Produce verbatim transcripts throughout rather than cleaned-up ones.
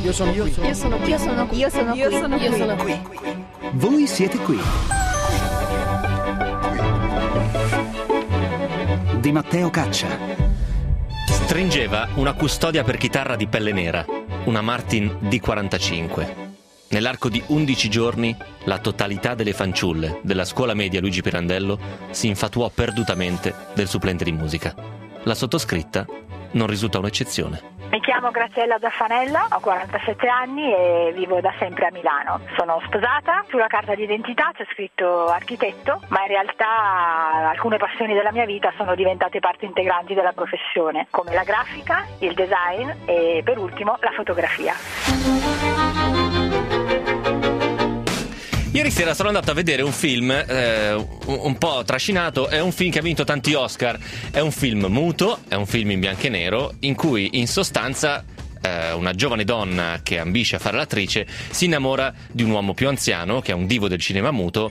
Io sono qui. Io sono qui. Io sono qui. Io sono qui. Io sono Io qui. sono qui. Voi siete qui. Di Matteo Caccia. Stringeva una custodia per chitarra di pelle nera, una Martin D quarantacinque. Nell'arco di undici giorni, la totalità delle fanciulle della scuola media Luigi Pirandello si infatuò perdutamente del supplente di musica. La sottoscritta non risulta un'eccezione. Mi chiamo Graziella Zaffanella, ho quarantasette anni e vivo da sempre a Milano. Sono sposata, sulla carta d'identità c'è scritto architetto, ma in realtà alcune passioni della mia vita sono diventate parti integranti della professione, come la grafica, il design e per ultimo la fotografia. Ieri sera sono andato a vedere un film eh, un, un po' trascinato, è un film che ha vinto tanti Oscar, è un film muto, è un film in bianco e nero, in cui in sostanza eh, una giovane donna che ambisce a fare l'attrice si innamora di un uomo più anziano, che è un divo del cinema muto,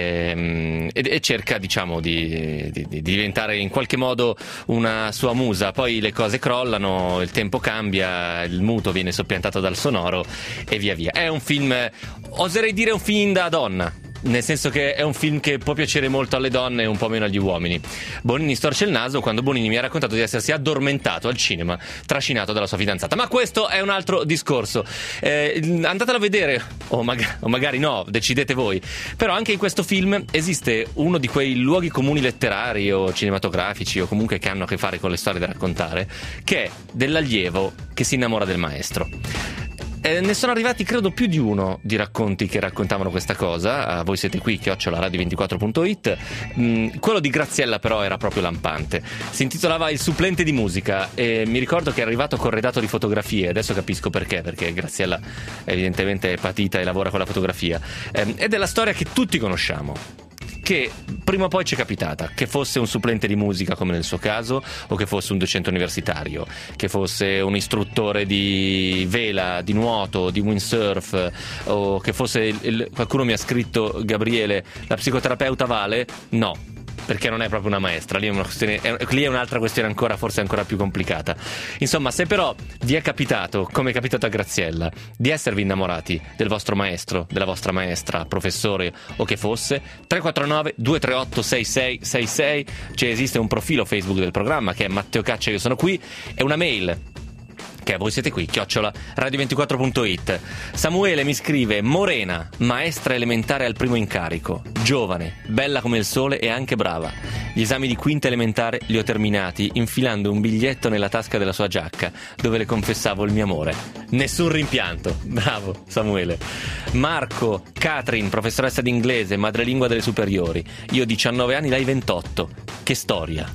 ehm, e, e cerca diciamo di, di, di diventare in qualche modo una sua musa. Poi le cose crollano, il tempo cambia, il muto viene soppiantato dal sonoro e via via. È un film, oserei dire un film da donna, nel senso che è un film che può piacere molto alle donne e un po' meno agli uomini. Bonini storce il naso quando Bonini mi ha raccontato di essersi addormentato al cinema trascinato dalla sua fidanzata, ma questo è un altro discorso. Eh, andatelo a vedere o, mag- o magari no, decidete voi. Però anche in questo film esiste uno di quei luoghi comuni letterari o cinematografici o comunque che hanno a che fare con le storie da raccontare, che è dell'allievo che si innamora del maestro. Eh, ne sono arrivati credo più di uno di racconti che raccontavano questa cosa. A Voi siete qui, chiocciola radio ventiquattro punto it. Mm, quello di Graziella però era proprio lampante. Si intitolava Il supplente di musica e mi ricordo che è arrivato corredato di fotografie. Adesso capisco perché, perché Graziella evidentemente è patita e lavora con la fotografia, eh, ed è la storia che tutti conosciamo, che prima o poi ci è capitata, che fosse un supplente di musica come nel suo caso, o che fosse un docente universitario, che fosse un istruttore di vela, di nuoto, di windsurf, o che fosse il, il, qualcuno mi ha scritto: Gabriele, la psicoterapeuta vale? No, perché non è proprio una maestra, lì è, una questione, è, lì è un'altra questione ancora, forse ancora più complicata. Insomma, se però vi è capitato, come è capitato a Graziella, di esservi innamorati del vostro maestro, della vostra maestra, professore o che fosse, tre quattro nove due tre otto sei sei sei sei, cioè esiste un profilo Facebook del programma che è Matteo Caccia, io sono qui, e una mail che Voi siete qui, chiocciola radio ventiquattro punto it. Samuele mi scrive: Morena, maestra elementare al primo incarico, giovane, bella come il sole e anche brava. Gli esami di quinta elementare li ho terminati infilando un biglietto nella tasca della sua giacca dove le confessavo il mio amore. Nessun rimpianto. Bravo Samuele. Marco, Catherine, professoressa di inglese, madrelingua delle superiori. Io diciannove anni, lei ventotto. Che storia.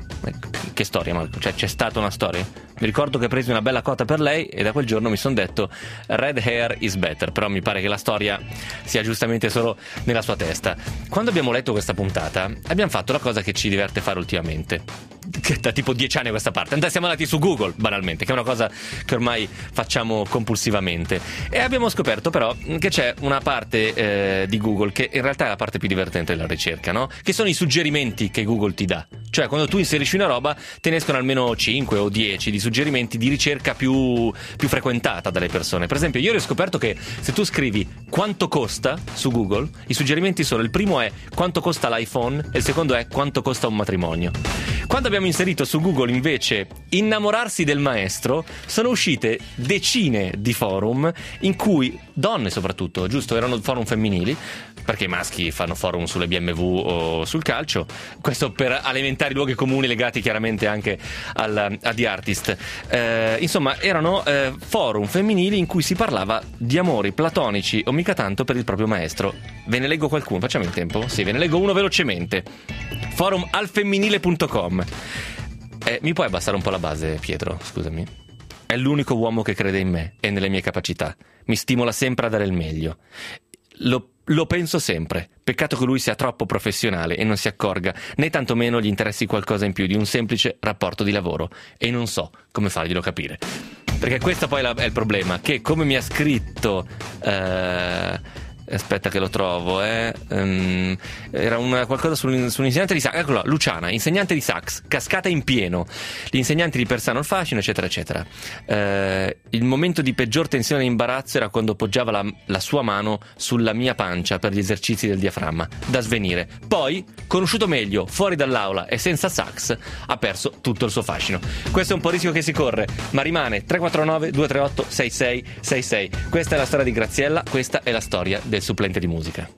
Che storia, Marco? Cioè, c'è stata una storia? Mi ricordo che presi una bella cota per lei e da quel giorno mi sono detto red hair is better, però mi pare che la storia sia giustamente solo nella sua testa. Quando abbiamo letto questa puntata abbiamo fatto la cosa che ci diverte fare ultimamente, che da tipo dieci anni a questa parte. Andai, siamo andati su Google, banalmente, che è una cosa che ormai facciamo compulsivamente, e abbiamo scoperto però che c'è una parte eh, di Google che in realtà è la parte più divertente della ricerca, no? Che sono i suggerimenti che Google ti dà. Cioè, quando tu inserisci una roba te ne escono almeno cinque o dieci di suggerimenti di ricerca più, più frequentata dalle persone. Per esempio, io ho scoperto che se tu scrivi quanto costa su Google, i suggerimenti sono: il primo è quanto costa l'iPhone e il secondo è quanto costa un matrimonio. Quando abbiamo inserito su Google invece innamorarsi del maestro, sono uscite decine di forum in cui donne, soprattutto, giusto, erano forum femminili, perché i maschi fanno forum sulle B M W o sul calcio, questo per alimentare i luoghi comuni legati chiaramente anche al, a The Artist. Eh, insomma, erano eh, forum femminili in cui si parlava di amori platonici o mica tanto per il proprio maestro. Ve ne leggo qualcuno, facciamo in tempo? Sì, ve ne leggo uno velocemente. Forum alfemminile punto com. Eh, mi puoi abbassare un po' la base, Pietro? Scusami. È l'unico uomo che crede in me e nelle mie capacità. Mi stimola sempre a dare il meglio. Lo Lo penso sempre. Peccato che lui sia troppo professionale e non si accorga, né tantomeno gli interessi qualcosa in più di un semplice rapporto di lavoro. E non so come farglielo capire. Perché questo poi è il problema, che come mi ha scritto eh, aspetta che lo trovo, eh. um, era una, qualcosa su, su un insegnante di sax, eccolo là, Luciana, insegnante di sax, cascata in pieno, gli insegnanti di Persano il fascino, eccetera eccetera. Uh, il momento di peggior tensione e imbarazzo era quando poggiava la, la sua mano sulla mia pancia per gli esercizi del diaframma, da svenire. Poi, conosciuto meglio fuori dall'aula e senza sax, ha perso tutto il suo fascino. Questo è un po' il rischio che si corre, ma rimane. Tre quattro nove due tre otto sei sei sei sei. Questa è la storia di Graziella, questa è la storia del supplente di musica.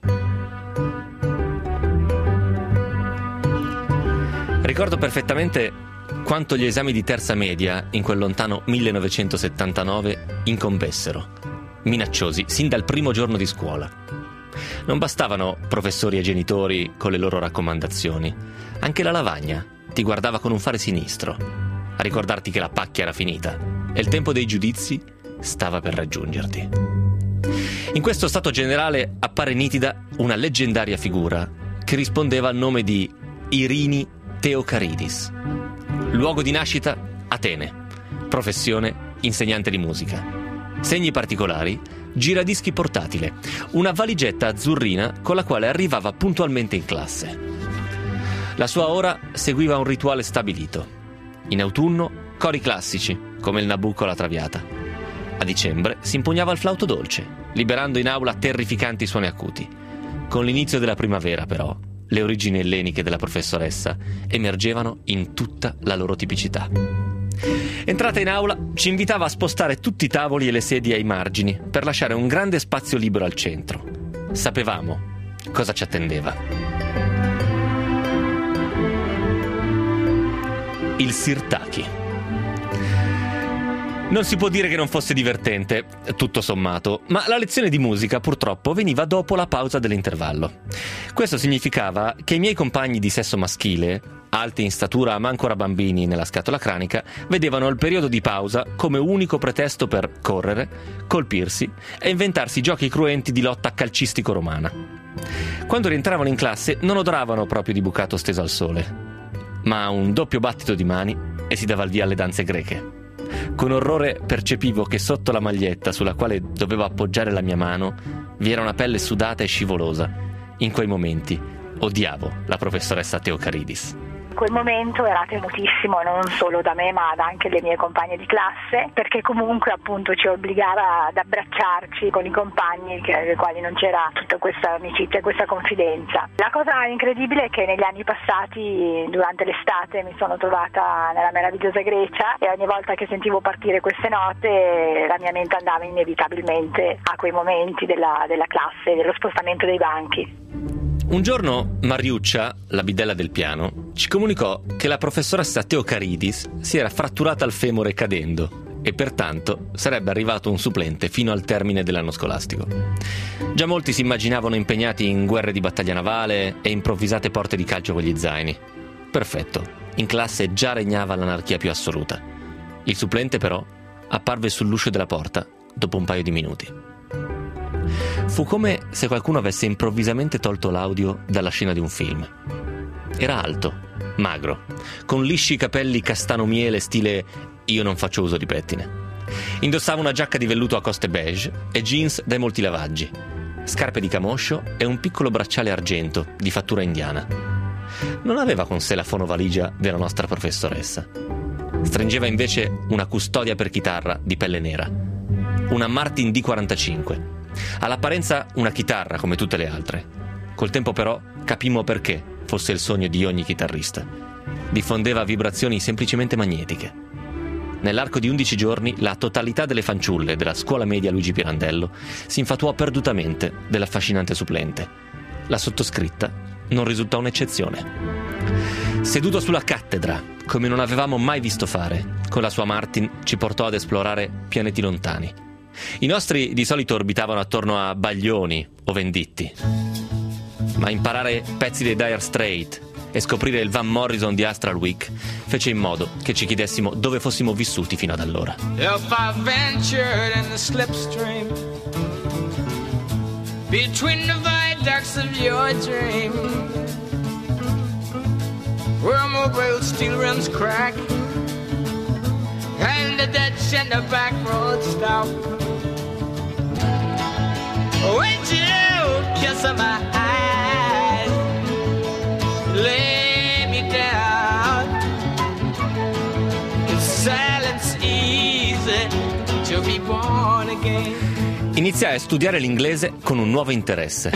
Ricordo perfettamente quanto gli esami di terza media in quel lontano millenovecentosettantanove incombessero, minacciosi sin dal primo giorno di scuola. Non bastavano professori e genitori con le loro raccomandazioni, anche la lavagna ti guardava con un fare sinistro, a ricordarti che la pacchia era finita e il tempo dei giudizi stava per raggiungerti. In questo stato generale appare nitida una leggendaria figura che rispondeva al nome di Irini Theocharidis. Luogo di nascita Atene, professione insegnante di musica. Segni particolari: giradischi portatile, una valigetta azzurrina con la quale arrivava puntualmente in classe. La sua ora seguiva un rituale stabilito. In autunno cori classici, come il Nabucco o la Traviata. A dicembre si impugnava il flauto dolce, liberando in aula terrificanti suoni acuti. Con l'inizio della primavera, però, le origini elleniche della professoressa emergevano in tutta la loro tipicità. Entrata in aula, ci invitava a spostare tutti i tavoli e le sedie ai margini per lasciare un grande spazio libero al centro. Sapevamo cosa ci attendeva. Il sirtaki. Non si può dire che non fosse divertente, tutto sommato, ma la lezione di musica purtroppo veniva dopo la pausa dell'intervallo. Questo significava che i miei compagni di sesso maschile, alti in statura ma ancora bambini nella scatola cranica, vedevano il periodo di pausa come unico pretesto per correre, colpirsi e inventarsi giochi cruenti di lotta calcistico-romana. Quando rientravano in classe non odoravano proprio di bucato steso al sole, ma un doppio battito di mani e si dava il via alle danze greche. Con orrore percepivo che sotto la maglietta sulla quale dovevo appoggiare la mia mano vi era una pelle sudata e scivolosa. In quei momenti odiavo la professoressa Theocharidis. Quel momento era temutissimo non solo da me ma da anche le mie compagne di classe, perché comunque appunto ci obbligava ad abbracciarci con i compagni che, ai quali non c'era tutta questa amicizia e questa confidenza. La cosa incredibile è che negli anni passati, durante l'estate, mi sono trovata nella meravigliosa Grecia e ogni volta che sentivo partire queste note la mia mente andava inevitabilmente a quei momenti della, della classe, dello spostamento dei banchi. Un giorno Mariuccia, la bidella del piano, ci comunicò che la professoressa Theocharidis si era fratturata al femore cadendo e pertanto sarebbe arrivato un supplente fino al termine dell'anno scolastico. Già molti si immaginavano impegnati in guerre di battaglia navale e improvvisate porte di calcio con gli zaini. Perfetto, in classe già regnava l'anarchia più assoluta. Il supplente però apparve sull'uscio della porta dopo un paio di minuti. Fu come se qualcuno avesse improvvisamente tolto l'audio dalla scena di un film. Era alto, magro, con lisci capelli castano miele stile io non faccio uso di pettine. Indossava una giacca di velluto a coste beige e jeans dai molti lavaggi, scarpe di camoscio e un piccolo bracciale argento di fattura indiana. Non aveva con sé la fonovaligia della nostra professoressa. Stringeva invece una custodia per chitarra di pelle nera, una Martin D quarantacinque. All'apparenza una chitarra come tutte le altre. Col tempo però capimmo perché fosse il sogno di ogni chitarrista. Diffondeva vibrazioni semplicemente magnetiche. Nell'arco di undici giorni la totalità delle fanciulle della scuola media Luigi Pirandello si infatuò perdutamente dell'affascinante supplente. La sottoscritta non risultò un'eccezione. Seduto sulla cattedra, come non avevamo mai visto fare, con la sua Martin ci portò ad esplorare pianeti lontani. I nostri di solito orbitavano attorno a Baglioni o Venditti, ma imparare pezzi dei Dire Straits e scoprire il Van Morrison di Astral Week fece in modo che ci chiedessimo dove fossimo vissuti fino ad allora. If I ventured in the slipstream between the viaducts of your dream, where mobile steel rims crack and the ditch and the back road stop, would you born again. Iniziai a studiare l'inglese con un nuovo interesse.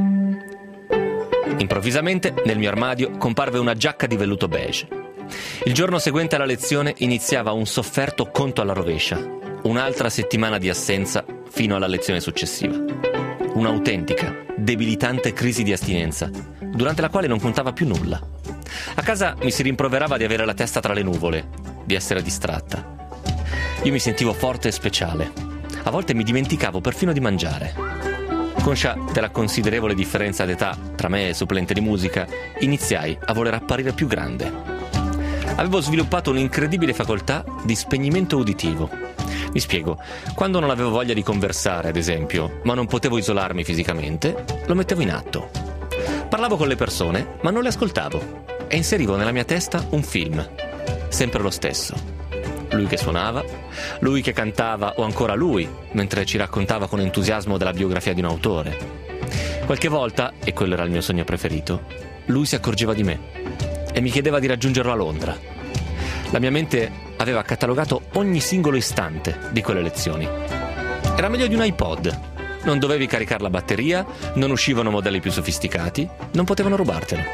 Improvvisamente nel mio armadio comparve una giacca di velluto beige. Il giorno seguente alla lezione iniziava un sofferto conto alla rovescia, un'altra settimana di assenza fino alla lezione successiva. Un'autentica, debilitante crisi di astinenza, durante la quale non contava più nulla. A casa mi si rimproverava di avere la testa tra le nuvole, di essere distratta. Io mi sentivo forte e speciale. A volte mi dimenticavo perfino di mangiare. Conscia della considerevole differenza d'età tra me e il supplente di musica, iniziai a voler apparire più grande. Avevo sviluppato un'incredibile facoltà di spegnimento uditivo. Mi spiego, quando non avevo voglia di conversare, ad esempio, ma non potevo isolarmi fisicamente, lo mettevo in atto. Parlavo con le persone, ma non le ascoltavo, e inserivo nella mia testa un film, sempre lo stesso. Lui che suonava, lui che cantava o ancora lui, mentre ci raccontava con entusiasmo della biografia di un autore. Qualche volta, e quello era il mio sogno preferito, lui si accorgeva di me e mi chiedeva di raggiungerlo a Londra. La mia mente aveva catalogato ogni singolo istante di quelle lezioni. Era meglio di un iPod. Non dovevi caricare la batteria, non uscivano modelli più sofisticati, non potevano rubartelo.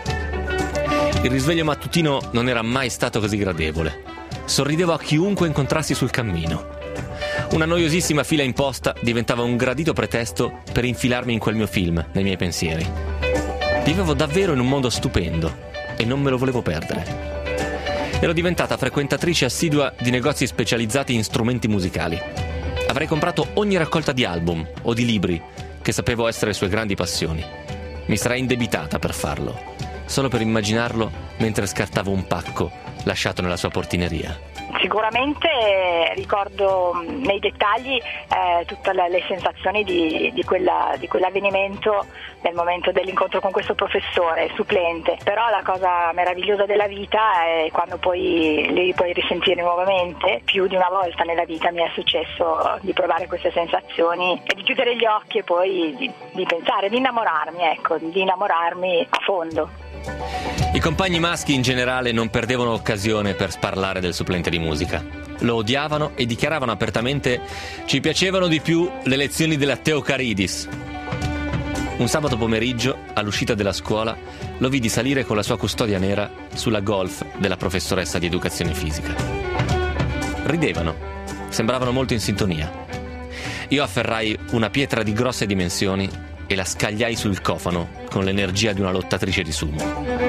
Il risveglio mattutino non era mai stato così gradevole. Sorridevo a chiunque incontrassi sul cammino. Una noiosissima fila imposta diventava un gradito pretesto per infilarmi in quel mio film, nei miei pensieri. Vivevo davvero in un mondo stupendo e non me lo volevo perdere. Ero diventata frequentatrice assidua di negozi specializzati in strumenti musicali. Avrei comprato ogni raccolta di album o di libri che sapevo essere sue grandi passioni. Mi sarei indebitata per farlo, solo per immaginarlo mentre scartavo un pacco lasciato nella sua portineria. Sicuramente eh, ricordo nei dettagli eh, tutte le, le sensazioni di, di, quella, di quell'avvenimento nel momento dell'incontro con questo professore supplente, però la cosa meravigliosa della vita è quando poi li puoi risentire nuovamente. Più di una volta nella vita mi è successo di provare queste sensazioni e di chiudere gli occhi e poi di, di pensare, di innamorarmi, ecco, di innamorarmi a fondo. I compagni maschi in generale non perdevano occasione per sparlare del supplente di musica. Lo odiavano e dichiaravano apertamente: ci piacevano di più le lezioni della Teocaridis. Un sabato pomeriggio, all'uscita della scuola, lo vidi salire con la sua custodia nera sulla Golf della professoressa di educazione fisica. Ridevano, sembravano molto in sintonia. Io afferrai una pietra di grosse dimensioni e la scagliai sul cofano con l'energia di una lottatrice di sumo.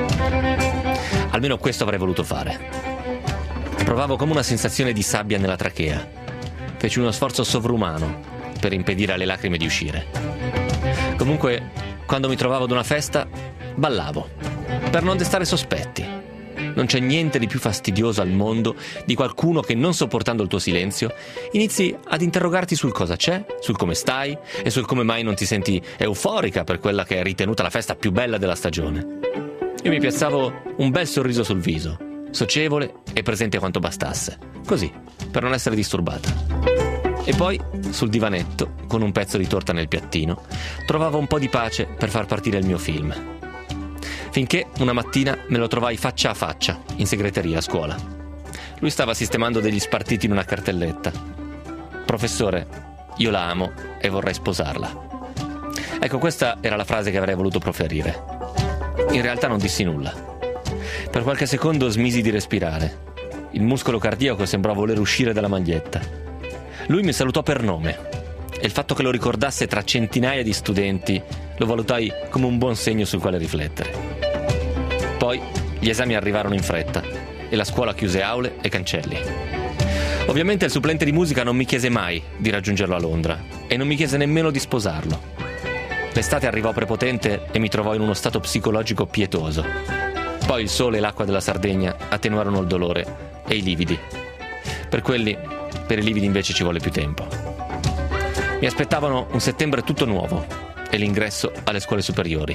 Almeno questo avrei voluto fare. Provavo come una sensazione di sabbia nella trachea. Feci uno sforzo sovrumano per impedire alle lacrime di uscire. Comunque, quando mi trovavo ad una festa, ballavo, per non destare sospetti. Non c'è niente di più fastidioso al mondo di qualcuno che, non sopportando il tuo silenzio, inizi ad interrogarti sul cosa c'è, sul come stai e sul come mai non ti senti euforica per quella che è ritenuta la festa più bella della stagione. Io mi piazzavo un bel sorriso sul viso, socievole e presente quanto bastasse, così, per non essere disturbata. E poi, sul divanetto, con un pezzo di torta nel piattino, trovavo un po' di pace per far partire il mio film. Finché una mattina me lo trovai faccia a faccia in segreteria a scuola. Lui stava sistemando degli spartiti in una cartelletta. Professore, io la amo e vorrei sposarla. Ecco, questa era la frase che avrei voluto proferire. In realtà non dissi nulla. Per qualche secondo smisi di respirare. Il muscolo cardiaco sembrò voler uscire dalla maglietta. Lui mi salutò per nome e il fatto che lo ricordasse tra centinaia di studenti lo valutai come un buon segno sul quale riflettere. Poi gli esami arrivarono in fretta e la scuola chiuse aule e cancelli. Ovviamente il supplente di musica non mi chiese mai di raggiungerlo a Londra e non mi chiese nemmeno di sposarlo. L'estate arrivò prepotente e mi trovò in uno stato psicologico pietoso. Poi il sole e l'acqua della Sardegna attenuarono il dolore e i lividi. Per quelli, per i lividi invece ci volle più tempo. Mi aspettavano un settembre tutto nuovo e l'ingresso alle scuole superiori.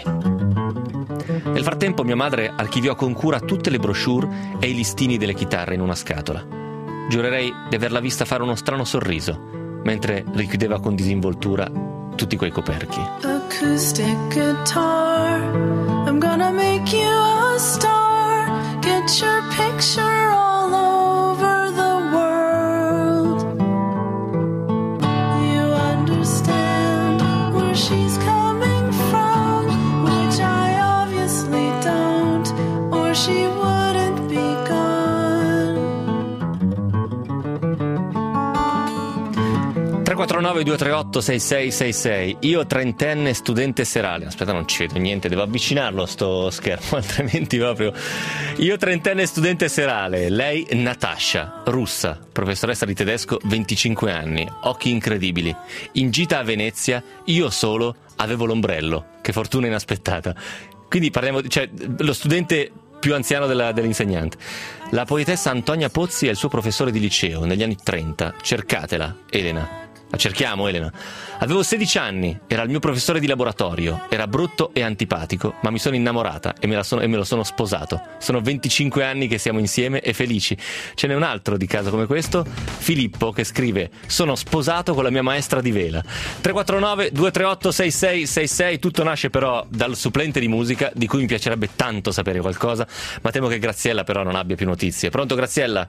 Nel frattempo mia madre archiviò con cura tutte le brochure e i listini delle chitarre in una scatola. Giurerei di averla vista fare uno strano sorriso mentre richiudeva con disinvoltura tutti quei coperchi. Acoustic guitar, I'm gonna make you a star, get your picture all over the world. tre quattro nove due tre otto sei sei sei sei. Io trentenne studente serale. Aspetta, non ci vedo niente, devo avvicinarlo sto schermo, altrimenti proprio. Io trentenne studente serale. Lei Natasha, russa, professoressa di tedesco, venticinque anni, occhi incredibili. In gita a Venezia, io solo avevo l'ombrello. Che fortuna inaspettata. Quindi parliamo di, cioè, lo studente più anziano della, dell'insegnante. La poetessa Antonia Pozzi è il suo professore di liceo negli anni trenta. Cercatela, Elena. La cerchiamo, Elena. Avevo sedici anni, era il mio professore di laboratorio, era brutto e antipatico, ma mi sono innamorata e me, la sono, e me lo sono sposato. Sono venticinque anni che siamo insieme e felici. Ce n'è un altro di caso come questo, Filippo, che scrive: sono sposato con la mia maestra di vela. tre quattro nove due tre otto sei sei sei sei. Tutto nasce però dal supplente di musica, di cui mi piacerebbe tanto sapere qualcosa, ma temo che Graziella però non abbia più notizie. Pronto, Graziella?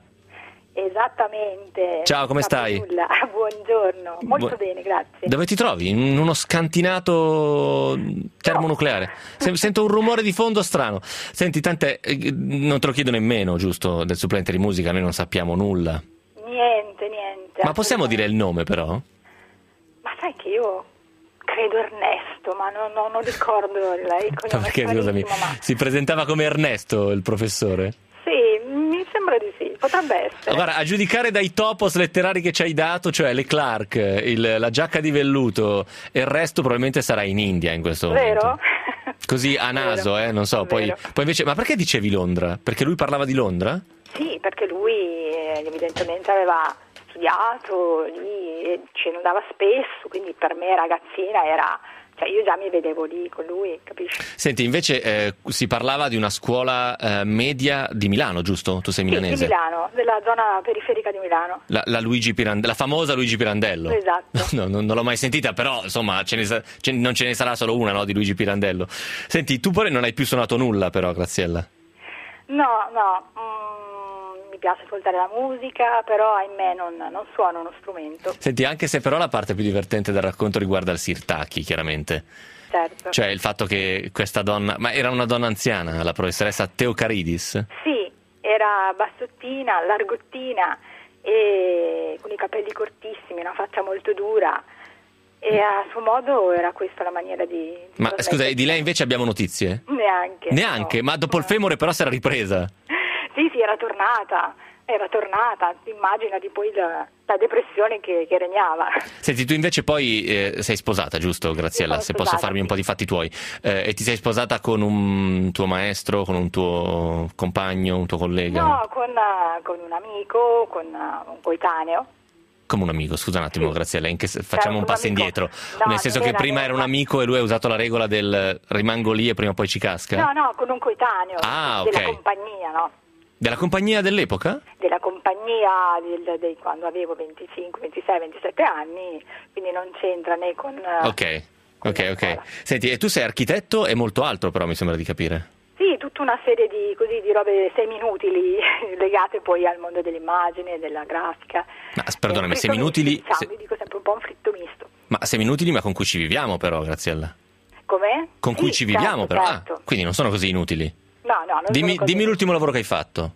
Esattamente. Ciao, come stai? Nulla. Buongiorno, molto Bu- bene, grazie. Dove ti trovi? In uno scantinato termonucleare. Se- Sento un rumore di fondo strano. Senti, tante, eh, non te lo chiedo nemmeno, giusto, del supplente di musica, noi non sappiamo nulla. Niente, niente. Ma possiamo dire il nome però? Ma sai che io credo Ernesto, ma non, non, non ricordo il, il cognome. Perché, scusami, ma... si presentava come Ernesto il professore? Sì, mi sembra di sì, potrebbe essere. Guarda, a giudicare dai topos letterari che ci hai dato, cioè le Clark, il, la giacca di velluto e il resto probabilmente sarà in India in questo momento. Vero? Così a naso, Vero. eh, non so, poi, poi invece, ma perché dicevi Londra? Perché lui parlava di Londra? Sì, perché lui eh, evidentemente aveva studiato lì e ci andava spesso, quindi per me ragazzina era... Cioè io già mi vedevo lì con lui, capisci? Senti, invece eh, si parlava di una scuola eh, media di Milano, giusto? Tu sei milanese? Sì, di Milano, della zona periferica di Milano. La, la Luigi Pirandello, la famosa Luigi Pirandello. Esatto. No, no, non l'ho mai sentita, però insomma ce ne sa- ce- non ce ne sarà solo una, no, di Luigi Pirandello. Senti, tu poi non hai più suonato nulla però, Graziella? No, no, mm, mi piace ascoltare la musica, però ahimè non, non suono uno strumento. Senti, anche se però la parte più divertente del racconto riguarda il Sirtaki, chiaramente. Certo. Cioè il fatto che questa donna, ma era una donna anziana, la professoressa Teocaridis? Sì, era bassottina, largottina e con i capelli cortissimi, una faccia molto dura e a suo modo era questa la maniera di... Ma scusa, di lei invece abbiamo notizie? Neanche. Neanche? No. Ma dopo il femore però si era ripresa? Sì, sì, era tornata, era tornata, immaginati poi la, la depressione che, che regnava. Senti, tu invece poi eh, sei sposata, giusto, Graziella? Sono Se sposata, posso farmi un sì. po' di fatti tuoi. Eh, e ti sei sposata con un tuo maestro, con un tuo compagno, un tuo collega? No, con, uh, con un amico, con uh, un coetaneo. Come un amico, scusa un attimo, Sì. Graziella, in che, facciamo Era un passo amico. indietro. No, Nel senso non che era prima era un nemmeno- amico e lui ha usato la regola del rimango lì e prima o poi ci casca? No, no, con un coetaneo Ah, della ok. compagnia, no? Della compagnia dell'epoca? Della compagnia del, del- quando avevo venticinque, ventisei, ventisette anni, quindi non c'entra né con... uh, Ok, con ok, la ok. scuola. Senti, e tu sei architetto e molto altro però, mi sembra di capire. Sì, tutta una serie di, così, di robe seminutili legate poi al mondo dell'immagine, della grafica. Ma perdonami, Eh, seminutili... fritto misto, diciamo, se- vi dico sempre un po' un fritto misto. Ma seminutili ma con cui ci viviamo però, Graziella. Com'è? Con cui Sì, ci viviamo certo, però. certo. Ah, quindi non sono così inutili. No, no, non Dimmi, sono così. dimmi l'ultimo lavoro che hai fatto.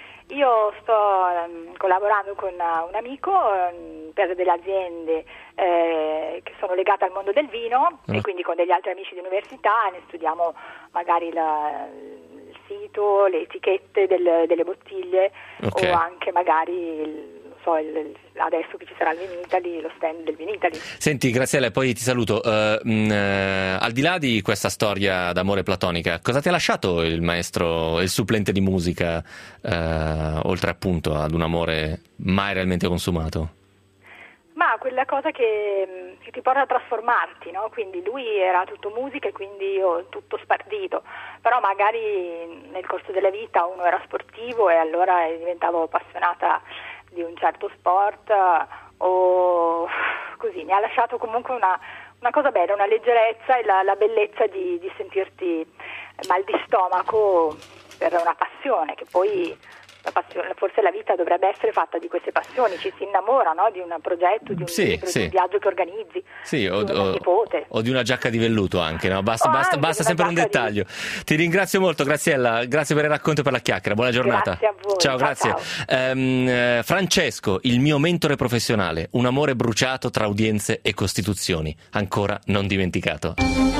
Io sto ehm, collaborando con uh, un amico ehm, per delle aziende eh, che sono legate al mondo del vino Ah. e quindi con degli altri amici di università ne studiamo magari la, il sito, le etichette del- delle bottiglie Ok. o anche magari il, non so, il- il- adesso che ci sarà il Vinitali, lo stand del Vinitali. Senti, Graziella, e poi ti saluto. Eh, mh, eh, al di là di questa storia d'amore platonica, cosa ti ha lasciato il maestro, il supplente di musica, eh, oltre appunto ad un amore mai realmente consumato? Ma quella cosa che, che ti porta a trasformarti, no? Quindi lui era tutto musica e quindi io tutto spartito, però magari nel corso della vita uno era sportivo e allora diventavo appassionata di un certo sport eh, o così, mi ha lasciato comunque una, una cosa bella, una leggerezza e la, la bellezza di, di sentirti mal di stomaco per una passione che poi La passione, forse la vita dovrebbe essere fatta di queste passioni, ci si innamora, no? Di un progetto, di un Sì, libro, sì. di un viaggio che organizzi, Sì, o, di una o- nipote. o di una giacca di velluto anche, no? Basta, O basta, anche basta di una sempre un giacca di- dettaglio. Ti ringrazio molto, Graziella, grazie per il racconto e per la chiacchiera, buona giornata. Grazie a voi, Ciao, ciao, grazie. Ehm, eh, Francesco, il mio mentore professionale, un amore bruciato tra udienze e costituzioni, ancora non dimenticato.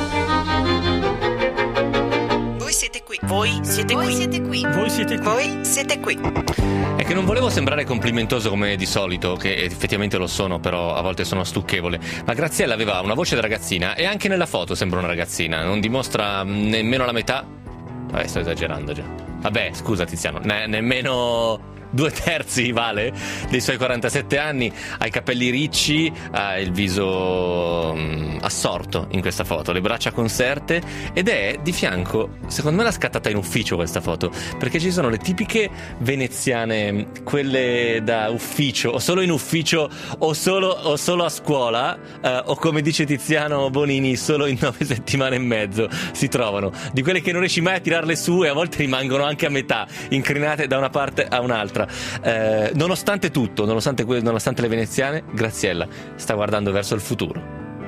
Voi siete qui. Voi siete qui. Siete qui. Voi siete qui. Voi siete qui. È che non volevo sembrare complimentoso come di solito, che effettivamente lo sono, però a volte sono stucchevole. Ma Graziella aveva una voce da ragazzina e anche nella foto sembra una ragazzina, non dimostra nemmeno la metà. Vabbè, sto esagerando già. Vabbè, scusa Tiziano, ne- nemmeno due terzi vale dei suoi quarantasette anni, ha i capelli ricci, ha il viso mm, assorto in questa foto, le braccia conserte ed è di fianco, secondo me l'ha scattata in ufficio questa foto, perché ci sono le tipiche veneziane, quelle da ufficio, o solo in ufficio o solo, o solo a scuola, eh, o come dice Tiziano Bonini, solo in nove settimane e mezzo si trovano, di quelle che non riesci mai a tirarle su e a volte rimangono anche a metà, incrinate da una parte a un'altra. Eh, nonostante tutto, nonostante, que- nonostante le veneziane, Graziella sta guardando verso il futuro.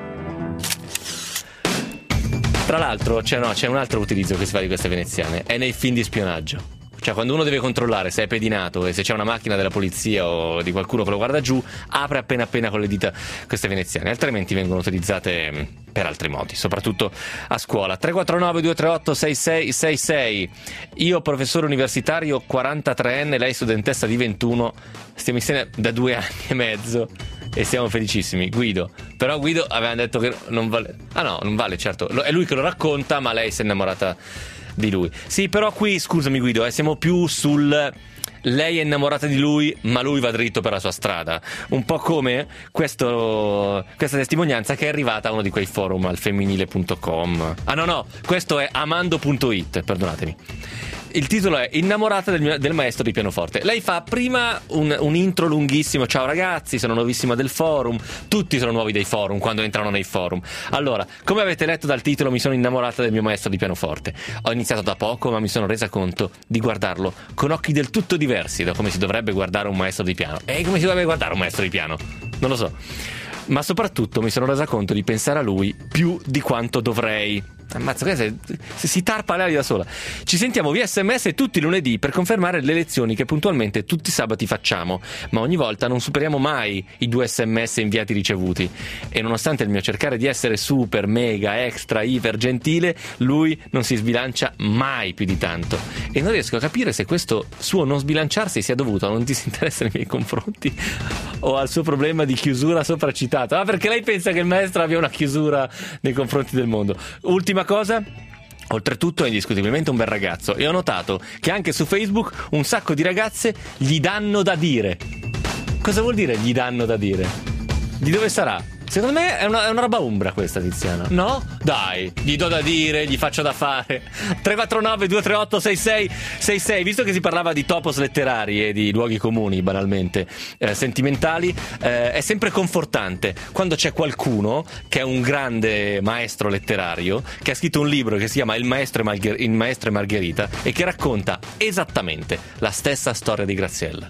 Tra l'altro c'è, no, c'è un altro utilizzo che si fa di queste veneziane, è nei film di spionaggio. Cioè, quando uno deve controllare se è pedinato e se c'è una macchina della polizia o di qualcuno che lo guarda giù, apre appena appena con le dita queste veneziane, altrimenti vengono utilizzate mh, per altri modi, soprattutto a scuola. tre quattro nove due tre otto sei sei sei sei. Io professore universitario quarantatreenne, lei studentessa di ventuno, stiamo insieme da due anni e mezzo e siamo felicissimi. Guido, però Guido aveva detto che non vale. Ah no, non vale, certo, è lui che lo racconta, ma lei si è innamorata di lui. Sì, però qui, scusami Guido, eh, siamo più sul lei è innamorata di lui, ma lui va dritto per la sua strada. Un po' come questo, questa testimonianza che è arrivata a uno di quei forum, al femminile punto com. Ah no, no, questo è amando punto it, perdonatemi. Il titolo è Innamorata del, mio, del maestro di pianoforte. Lei fa prima un, un intro lunghissimo. Ciao ragazzi, sono nuovissima del forum. Tutti sono nuovi dei forum quando entrano nei forum. Allora, come avete letto dal titolo, mi sono innamorata del mio maestro di pianoforte. Ho iniziato da poco, ma mi sono resa conto di guardarlo con occhi del tutto diversi da come si dovrebbe guardare un maestro di piano. E come si dovrebbe guardare un maestro di piano? Non lo so. Ma soprattutto mi sono resa conto di pensare a lui più di quanto dovrei. Ammazza, se, se si tarpa l'aria da sola. Ci sentiamo via sms tutti i lunedì per confermare le lezioni che puntualmente tutti i sabati facciamo, ma ogni volta non superiamo mai i due sms inviati ricevuti. E nonostante il mio cercare di essere super, mega, extra, iper gentile, lui non si sbilancia mai più di tanto. E non riesco a capire se questo suo non sbilanciarsi sia dovuto a un disinteresse nei miei confronti o al suo problema di chiusura sopracitato. Ah, perché lei pensa che il maestro abbia una chiusura nei confronti del mondo. Ultima cosa, oltretutto è indiscutibilmente un bel ragazzo e ho notato che anche su Facebook un sacco di ragazze gli danno da dire. Cosa vuol dire gli danno da dire? Di dove sarà? Secondo me è una, è una roba umbra questa, Tiziana. No? Dai, gli do da dire, gli faccio da fare. tre quattro nove due tre otto sei sei sei sei. Visto che si parlava di topos letterari e di luoghi comuni, banalmente, eh, sentimentali, eh, è sempre confortante quando c'è qualcuno che è un grande maestro letterario, che ha scritto un libro che si chiama Il maestro e, Margher- Il maestro e Margherita e che racconta esattamente la stessa storia di Graziella.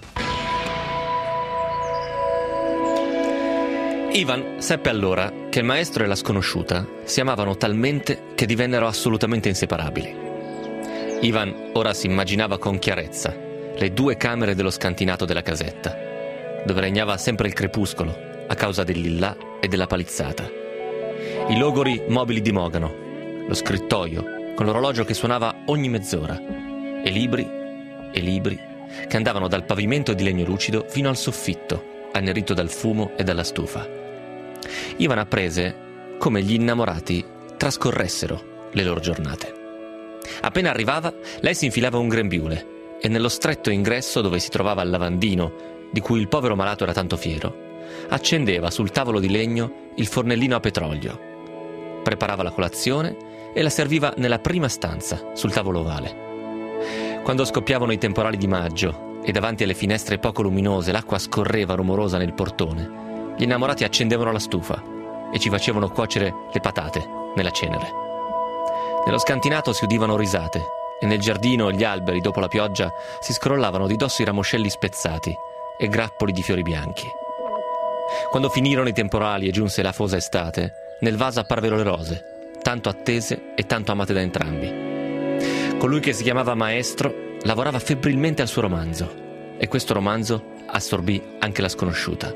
Ivan seppe allora che il maestro e la sconosciuta si amavano talmente che divennero assolutamente inseparabili. Ivan ora si immaginava con chiarezza le due camere dello scantinato della casetta, dove regnava sempre il crepuscolo a causa del lillà e della palizzata. I logori mobili di mogano, lo scrittoio con l'orologio che suonava ogni mezz'ora, e libri e libri che andavano dal pavimento di legno lucido fino al soffitto, annerito dal fumo e dalla stufa. Ivan apprese come gli innamorati trascorressero le loro giornate. Appena arrivava, lei si infilava un grembiule e nello stretto ingresso dove si trovava il lavandino, di cui il povero malato era tanto fiero, accendeva sul tavolo di legno il fornellino a petrolio, preparava la colazione e la serviva nella prima stanza, sul tavolo ovale. Quando scoppiavano i temporali di maggio e davanti alle finestre poco luminose l'acqua scorreva rumorosa nel portone, gli innamorati accendevano la stufa e ci facevano cuocere le patate nella cenere. Nello scantinato si udivano risate e nel giardino gli alberi, dopo la pioggia, si scrollavano di dosso i ramoscelli spezzati e grappoli di fiori bianchi. Quando finirono i temporali e giunse la fosa estate, nel vaso apparvero le rose, tanto attese e tanto amate da entrambi. Colui che si chiamava Maestro lavorava febbrilmente al suo romanzo, e questo romanzo assorbì anche la sconosciuta.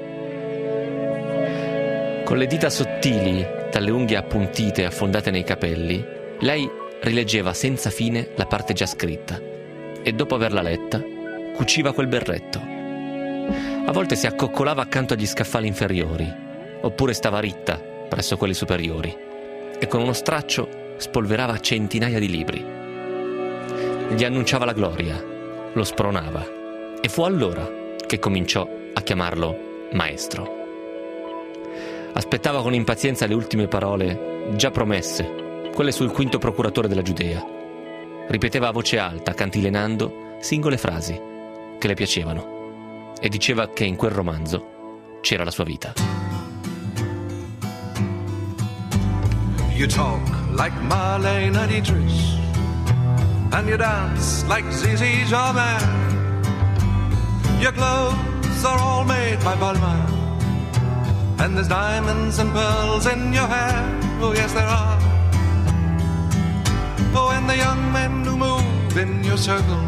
Con le dita sottili, dalle unghie appuntite e affondate nei capelli, lei rileggeva senza fine la parte già scritta e dopo averla letta cuciva quel berretto. A volte si accoccolava accanto agli scaffali inferiori, oppure stava ritta presso quelli superiori e con uno straccio spolverava centinaia di libri. Gli annunciava la gloria, lo spronava, e fu allora che cominciò a chiamarlo Maestro. Aspettava con impazienza le ultime parole già promesse, quelle sul quinto procuratore della Giudea. Ripeteva a voce alta, cantilenando, singole frasi che le piacevano, e diceva che in quel romanzo c'era la sua vita. You talk like Marlene Dietrich, and you dance like Zizi Jarman. Your clothes are all made by Balmain, and there's diamonds and pearls in your hair. Oh yes there are. Oh, and the young men who move in your circle,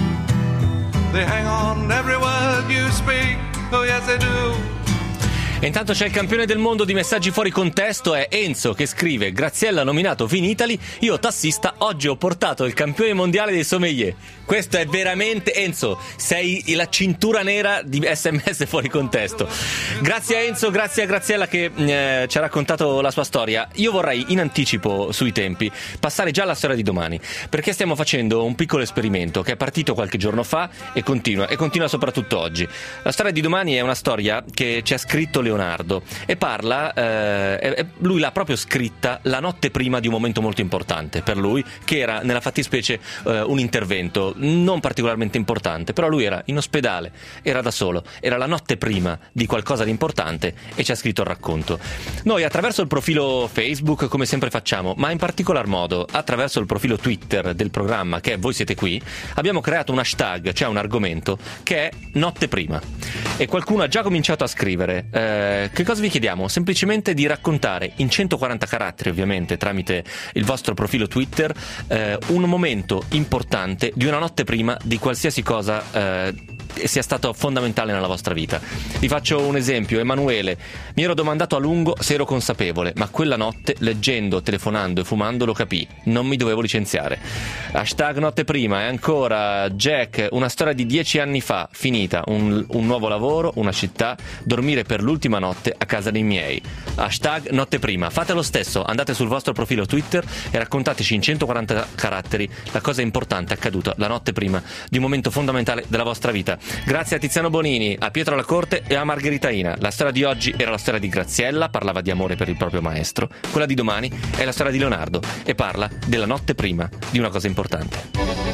they hang on every word you speak. Oh yes they do. E intanto c'è il campione del mondo di messaggi fuori contesto, è Enzo, che scrive: Graziella nominato Finitali, io tassista oggi ho portato il campione mondiale dei sommelier. Questo è veramente, Enzo, sei la cintura nera di sms fuori contesto. Grazie a Enzo, grazie a Graziella che eh, ci ha raccontato la sua storia. Io vorrei in anticipo sui tempi passare già alla storia di domani, perché stiamo facendo un piccolo esperimento che è partito qualche giorno fa e continua, e continua soprattutto oggi. La storia di domani è una storia che ci ha scritto Leonardo e parla, eh, lui l'ha proprio scritta la notte prima di un momento molto importante per lui, che era nella fattispecie eh, un intervento non particolarmente importante, però lui era in ospedale, era da solo, era la notte prima di qualcosa di importante e ci ha scritto il racconto. Noi attraverso il profilo Facebook, come sempre facciamo, ma in particolar modo attraverso il profilo Twitter del programma, che è Voi Siete Qui, abbiamo creato un hashtag, cioè un argomento, che è Notte Prima, e qualcuno ha già cominciato a scrivere. Eh, che cosa vi chiediamo? Semplicemente di raccontare in centoquaranta caratteri, ovviamente tramite il vostro profilo Twitter, eh, un momento importante di una notte prima di qualsiasi cosa eh, sia stato fondamentale nella vostra vita. Vi faccio un esempio. Emanuele: mi ero domandato a lungo se ero consapevole, ma quella notte, leggendo, telefonando e fumando, lo capii, non mi dovevo licenziare. Hashtag notte prima. E ancora Jack: una storia di dieci anni fa, finita, un, un nuovo lavoro, una città, dormire per l'ultima notte a casa dei miei. Hashtag notte prima. Fate lo stesso, andate sul vostro profilo Twitter e raccontateci in centoquaranta caratteri la cosa importante accaduta la notte prima di un momento fondamentale della vostra vita. Grazie a Tiziano Bonini, a Pietro Lacorte e a Margheritaina. La storia di oggi era la storia di Graziella, parlava di amore per il proprio maestro. Quella di domani è la storia di Leonardo e parla della notte prima di una cosa importante.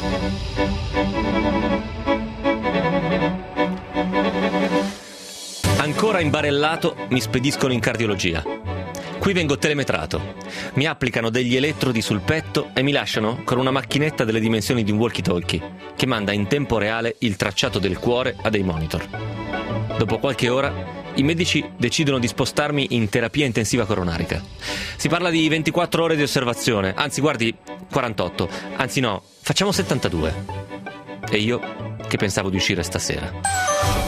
Ancora imbarellato mi spediscono in cardiologia. Qui vengo telemetrato. Mi applicano degli elettrodi sul petto e mi lasciano con una macchinetta delle dimensioni di un walkie-talkie che manda in tempo reale il tracciato del cuore a dei monitor. Dopo qualche ora i medici decidono di spostarmi in terapia intensiva coronarica. Si parla di ventiquattro ore di osservazione, anzi guardi, quarantotto, anzi no, facciamo settantadue. E io che pensavo di uscire stasera.